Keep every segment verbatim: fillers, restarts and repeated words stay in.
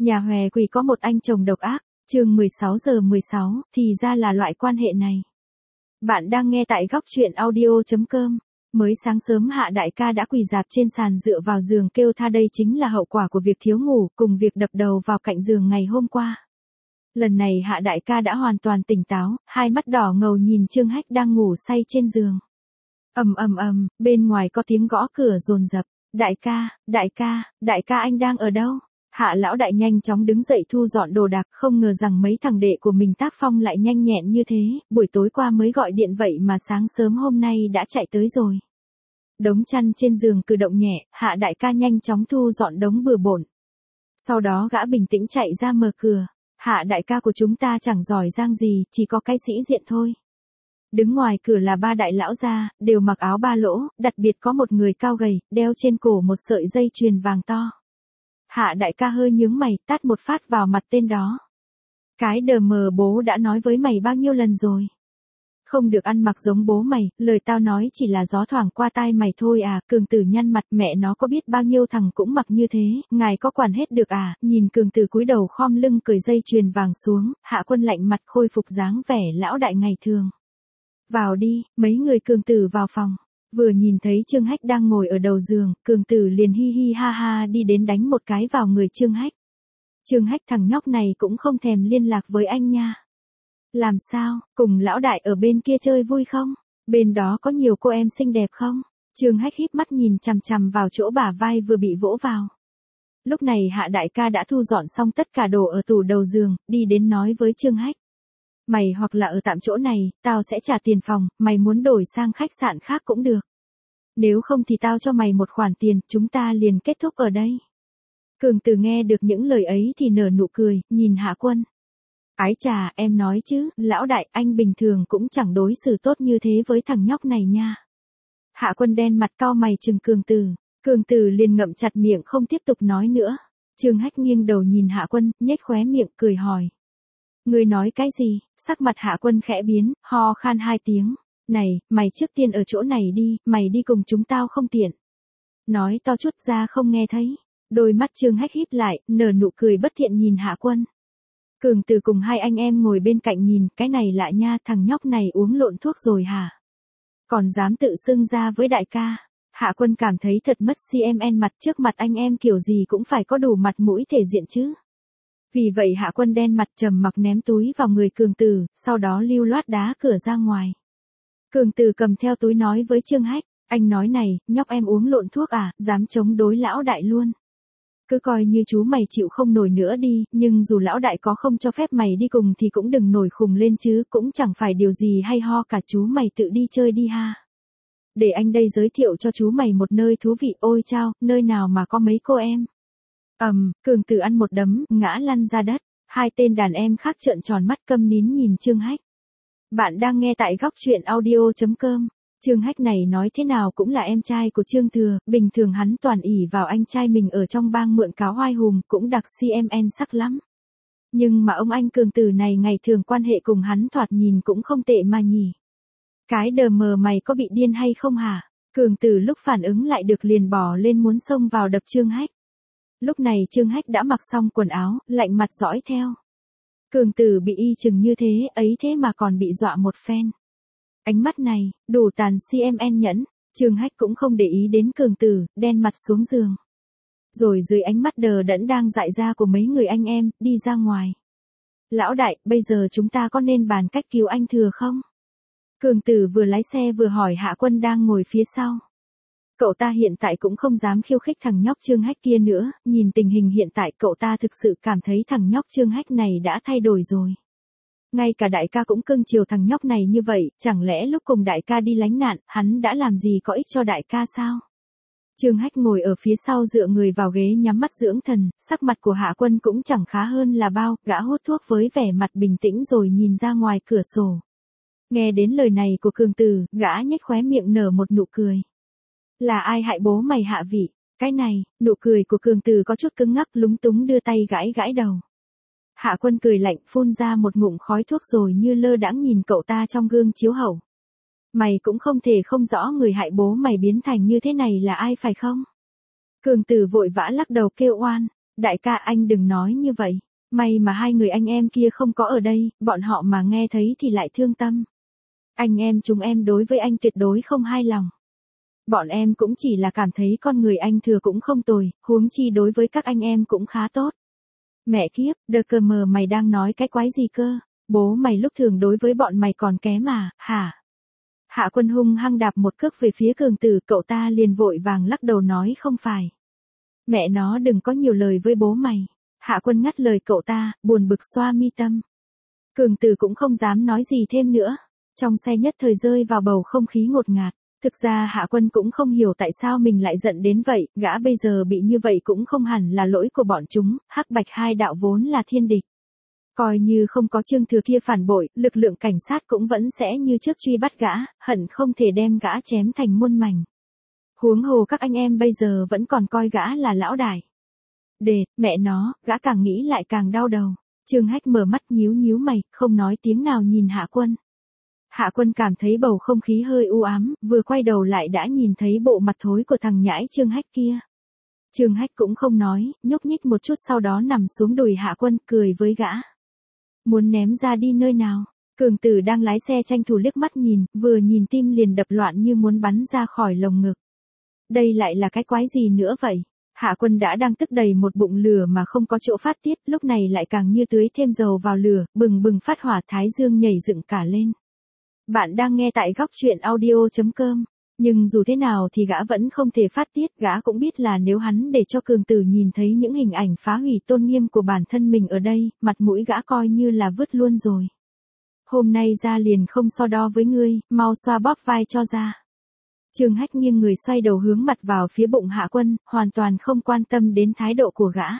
Nhà hòe quỷ có một anh chồng độc ác, chương mười sáu giờ mười sáu, thì ra là loại quan hệ này. Bạn đang nghe tại góc truyện audio chấm com. Mới sáng sớm Hạ đại ca đã quỳ rạp trên sàn dựa vào giường kêu tha, đây chính là hậu quả của việc thiếu ngủ, cùng việc đập đầu vào cạnh giường ngày hôm qua. Lần này Hạ đại ca đã hoàn toàn tỉnh táo, hai mắt đỏ ngầu nhìn Trương Hách đang ngủ say trên giường. Ầm ầm ầm, bên ngoài có tiếng gõ cửa dồn dập. Đại ca, đại ca, đại ca anh đang ở đâu? Hạ lão đại nhanh chóng đứng dậy thu dọn đồ đạc, không ngờ rằng mấy thằng đệ của mình tác phong lại nhanh nhẹn như thế, buổi tối qua mới gọi điện vậy mà sáng sớm hôm nay đã chạy tới rồi. Đống chăn trên giường cử động nhẹ, Hạ đại ca nhanh chóng thu dọn đống bừa bộn. Sau đó gã bình tĩnh chạy ra mở cửa. Hạ đại ca của chúng ta chẳng giỏi giang gì, chỉ có cái sĩ diện thôi. Đứng ngoài cửa là ba đại lão gia, đều mặc áo ba lỗ, đặc biệt có một người cao gầy, đeo trên cổ một sợi dây chuyền vàng to. Hạ đại ca hơi nhướng mày, tát một phát vào mặt tên đó. Cái đờ mờ bố đã nói với mày bao nhiêu lần rồi. Không được ăn mặc giống bố mày, lời tao nói chỉ là gió thoảng qua tai mày thôi à. Cường Tử nhăn mặt, mẹ nó có biết bao nhiêu thằng cũng mặc như thế, ngài có quản hết được à. Nhìn Cường Tử cúi đầu khom lưng cởi dây chuyền vàng xuống, Hạ Quân lạnh mặt khôi phục dáng vẻ lão đại ngày thường. Vào đi, mấy người Cường Tử vào phòng. Vừa nhìn thấy Trương Hách đang ngồi ở đầu giường, Cường Tử liền hi hi ha ha đi đến đánh một cái vào người Trương Hách. Trương Hách, thằng nhóc này cũng không thèm liên lạc với anh nha. Làm sao, cùng lão đại ở bên kia chơi vui không? Bên đó có nhiều cô em xinh đẹp không? Trương Hách híp mắt nhìn chằm chằm vào chỗ bả vai vừa bị vỗ vào. Lúc này Hạ đại ca đã thu dọn xong tất cả đồ ở tủ đầu giường, đi đến nói với Trương Hách. Mày hoặc là ở tạm chỗ này, tao sẽ trả tiền phòng, mày muốn đổi sang khách sạn khác cũng được. Nếu không thì tao cho mày một khoản tiền, chúng ta liền kết thúc ở đây. Cường Tử nghe được những lời ấy thì nở nụ cười, nhìn Hạ Quân. Ái chà, em nói chứ, lão đại, anh bình thường cũng chẳng đối xử tốt như thế với thằng nhóc này nha. Hạ Quân đen mặt cau mày trừng Cường Tử. Cường Tử liền ngậm chặt miệng không tiếp tục nói nữa. Trương Hách nghiêng đầu nhìn Hạ Quân, nhếch khóe miệng cười hỏi. Ngươi nói cái gì? Sắc mặt Hạ Quân khẽ biến, ho khan hai tiếng. Này, mày trước tiên ở chỗ này đi, mày đi cùng chúng tao không tiện. Nói to chút ra không nghe thấy. Đôi mắt Trương Hách híp lại, nở nụ cười bất thiện nhìn Hạ Quân. Cường Tử cùng hai anh em ngồi bên cạnh nhìn, cái này lạ nha, thằng nhóc này uống lộn thuốc rồi hả? Còn dám tự xưng ra với đại ca. Hạ Quân cảm thấy thật mất xê em en mặt, trước mặt anh em kiểu gì cũng phải có đủ mặt mũi thể diện chứ. Vì vậy Hạ Quân đen mặt trầm mặc ném túi vào người Cường Tử, sau đó lưu loát đá cửa ra ngoài. Cường Tử cầm theo túi nói với Trương Hách, anh nói này, nhóc em uống lộn thuốc à, dám chống đối lão đại luôn. Cứ coi như chú mày chịu không nổi nữa đi, nhưng dù lão đại có không cho phép mày đi cùng thì cũng đừng nổi khùng lên chứ, cũng chẳng phải điều gì hay ho cả, chú mày tự đi chơi đi ha. Để anh đây giới thiệu cho chú mày một nơi thú vị, ôi chao, nơi nào mà có mấy cô em. Ầm, um, Cường Tử ăn một đấm, ngã lăn ra đất, hai tên đàn em khác trợn tròn mắt câm nín nhìn Trương Hách. Bạn đang nghe tại góc truyện audio chấm com. Trương Hách này nói thế nào cũng là em trai của Trương Thừa, bình thường hắn toàn ỷ vào anh trai mình ở trong bang mượn cáo oai hùng, cũng đặc xê em en sắc lắm. Nhưng mà ông anh Cường Tử này ngày thường quan hệ cùng hắn thoạt nhìn cũng không tệ mà nhỉ. Cái đờ mờ mày có bị điên hay không hả? Cường Tử lúc phản ứng lại được liền bỏ lên muốn xông vào đập Trương Hách. Lúc này Trương Hách đã mặc xong quần áo, lạnh mặt dõi theo. Cường Tử bị y chừng như thế, ấy thế mà còn bị dọa một phen. Ánh mắt này, đủ tàn xê em en nhẫn, Trương Hách cũng không để ý đến Cường Tử, đen mặt xuống giường. Rồi dưới ánh mắt đờ đẫn đang dại ra của mấy người anh em, đi ra ngoài. Lão đại, bây giờ chúng ta có nên bàn cách cứu anh Thừa không? Cường Tử vừa lái xe vừa hỏi Hạ Quân đang ngồi phía sau. Cậu ta hiện tại cũng không dám khiêu khích thằng nhóc Trương Hách kia nữa, nhìn tình hình hiện tại cậu ta thực sự cảm thấy thằng nhóc Trương Hách này đã thay đổi rồi. Ngay cả đại ca cũng cưng chiều thằng nhóc này như vậy, chẳng lẽ lúc cùng đại ca đi lánh nạn, hắn đã làm gì có ích cho đại ca sao? Trương Hách ngồi ở phía sau dựa người vào ghế nhắm mắt dưỡng thần, sắc mặt của Hạ Quân cũng chẳng khá hơn là bao, gã hút thuốc với vẻ mặt bình tĩnh rồi nhìn ra ngoài cửa sổ. Nghe đến lời này của Cường Tử, gã nhếch khóe miệng nở một nụ cười. Là ai hại bố mày Hạ vị? Cái này, nụ cười của Cường Tử có chút cứng ngắc, lúng túng đưa tay gãi gãi đầu. Hạ Quân cười lạnh, phun ra một ngụm khói thuốc rồi như lơ đãng nhìn cậu ta trong gương chiếu hậu. Mày cũng không thể không rõ người hại bố mày biến thành như thế này là ai phải không? Cường Tử vội vã lắc đầu kêu oan. Đại ca anh đừng nói như vậy. May mà hai người anh em kia không có ở đây, bọn họ mà nghe thấy thì lại thương tâm. Anh em chúng em đối với anh tuyệt đối không hài lòng. Bọn em cũng chỉ là cảm thấy con người anh thừa cũng không tồi, huống chi đối với các anh em cũng khá tốt. Mẹ kiếp, đờ cờ mờ mày đang nói cái quái gì cơ? Bố mày lúc thường đối với bọn mày còn kém à, hả? Hạ Quân hung hăng đạp một cước về phía Cường Tử, cậu ta liền vội vàng lắc đầu nói không phải. Mẹ nó đừng có nhiều lời với bố mày. Hạ Quân ngắt lời cậu ta, buồn bực xoa mi tâm. Cường Tử cũng không dám nói gì thêm nữa. Trong xe nhất thời rơi vào bầu không khí ngột ngạt. Thực ra Hạ Quân cũng không hiểu tại sao mình lại giận đến vậy, gã bây giờ bị như vậy cũng không hẳn là lỗi của bọn chúng, Hắc Bạch hai đạo vốn là thiên địch. Coi như không có Trương Thừa kia phản bội, lực lượng cảnh sát cũng vẫn sẽ như trước truy bắt gã, hận không thể đem gã chém thành muôn mảnh. Huống hồ các anh em bây giờ vẫn còn coi gã là lão đại. Đệt, mẹ nó, gã càng nghĩ lại càng đau đầu. Trương Hách mở mắt nhíu nhíu mày, không nói tiếng nào nhìn Hạ Quân. Hạ Quân cảm thấy bầu không khí hơi u ám, vừa quay đầu lại đã nhìn thấy bộ mặt thối của thằng nhãi Trương Hách kia. Trương Hách cũng không nói, nhúc nhích một chút sau đó nằm xuống đùi Hạ Quân, cười với gã. Muốn ném ra đi nơi nào? Cường Tử đang lái xe tranh thủ liếc mắt nhìn, vừa nhìn tim liền đập loạn như muốn bắn ra khỏi lồng ngực. Đây lại là cái quái gì nữa vậy? Hạ Quân đã đang tức đầy một bụng lửa mà không có chỗ phát tiết, lúc này lại càng như tưới thêm dầu vào lửa, bừng bừng phát hỏa, thái dương nhảy dựng cả lên. Bạn đang nghe tại góc truyện audio chấm com. Nhưng dù thế nào thì gã vẫn không thể phát tiết, gã cũng biết là nếu hắn để cho Cường Tử nhìn thấy những hình ảnh phá hủy tôn nghiêm của bản thân mình ở đây, mặt mũi gã coi như là vứt luôn rồi. Hôm nay ra liền không so đo với ngươi, mau xoa bóp vai cho ra. Trương Hách nghiêng người xoay đầu hướng mặt vào phía bụng Hạ Quân, hoàn toàn không quan tâm đến thái độ của gã.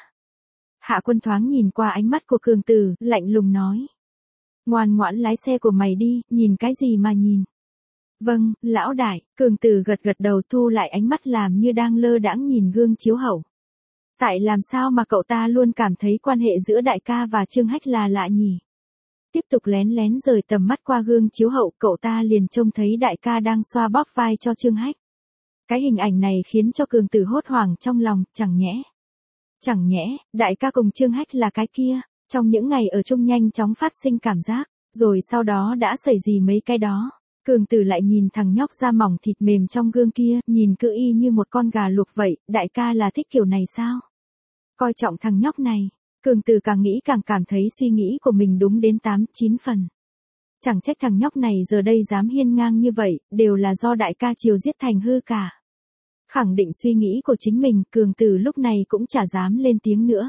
Hạ Quân thoáng nhìn qua ánh mắt của Cường Tử, lạnh lùng nói. Ngoan ngoãn lái xe của mày đi, nhìn cái gì mà nhìn. Vâng, lão đại, Cường Tử gật gật đầu thu lại ánh mắt làm như đang lơ đãng nhìn gương chiếu hậu. Tại làm sao mà cậu ta luôn cảm thấy quan hệ giữa đại ca và Trương Hách là lạ nhỉ? Tiếp tục lén lén rời tầm mắt qua gương chiếu hậu, cậu ta liền trông thấy đại ca đang xoa bóp vai cho Trương Hách. Cái hình ảnh này khiến cho Cường Tử hốt hoảng trong lòng, chẳng nhẽ. Chẳng nhẽ, đại ca cùng Trương Hách là cái kia, trong những ngày ở chung nhanh chóng phát sinh cảm giác, rồi sau đó đã xảy gì mấy cái đó. Cường Tử lại nhìn thằng nhóc da mỏng thịt mềm trong gương kia, nhìn cứ y như một con gà luộc vậy, đại ca là thích kiểu này sao? Coi trọng thằng nhóc này, Cường Tử càng nghĩ càng cảm thấy suy nghĩ của mình đúng đến tám, chín phần. Chẳng trách thằng nhóc này giờ đây dám hiên ngang như vậy, đều là do đại ca chiều giết thành hư cả. Khẳng định suy nghĩ của chính mình, Cường Tử lúc này cũng chả dám lên tiếng nữa.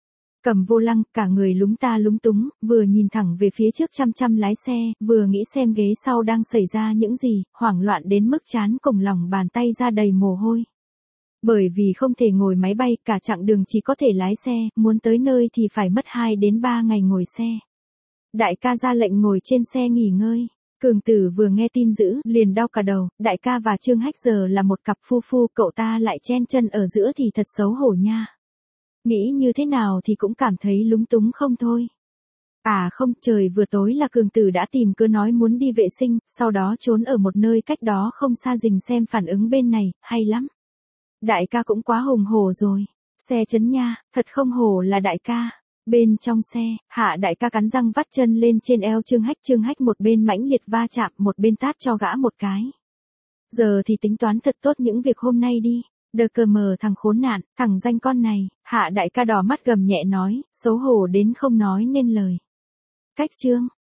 Cầm vô lăng, cả người lúng ta lúng túng, vừa nhìn thẳng về phía trước chăm chăm lái xe, vừa nghĩ xem ghế sau đang xảy ra những gì, hoảng loạn đến mức chán cùng lòng bàn tay ra đầy mồ hôi. Bởi vì không thể ngồi máy bay, cả chặng đường chỉ có thể lái xe, muốn tới nơi thì phải mất hai đến ba ngày ngồi xe. Đại ca ra lệnh ngồi trên xe nghỉ ngơi. Cường Tử vừa nghe tin dữ, liền đau cả đầu, đại ca và Trương Hách giờ là một cặp phu phu, cậu ta lại chen chân ở giữa thì thật xấu hổ nha. Nghĩ như thế nào thì cũng cảm thấy lúng túng không thôi. À không, trời vừa tối là Cường Tử đã tìm cớ nói muốn đi vệ sinh, sau đó trốn ở một nơi cách đó không xa rình xem phản ứng bên này, hay lắm. Đại ca cũng quá hùng hổ rồi. Xe chấn nha, thật không hổ là đại ca. Bên trong xe, Hạ đại ca cắn răng vắt chân lên trên eo Trương Hách. Trương Hách một bên mãnh liệt va chạm, một bên tát cho gã một cái. Giờ thì tính toán thật tốt những việc hôm nay đi. Đờ cờ mờ thằng khốn nạn, thằng danh con này. Hạ đại ca đỏ mắt gầm nhẹ nói, xấu hổ đến không nói nên lời. Cách Trương,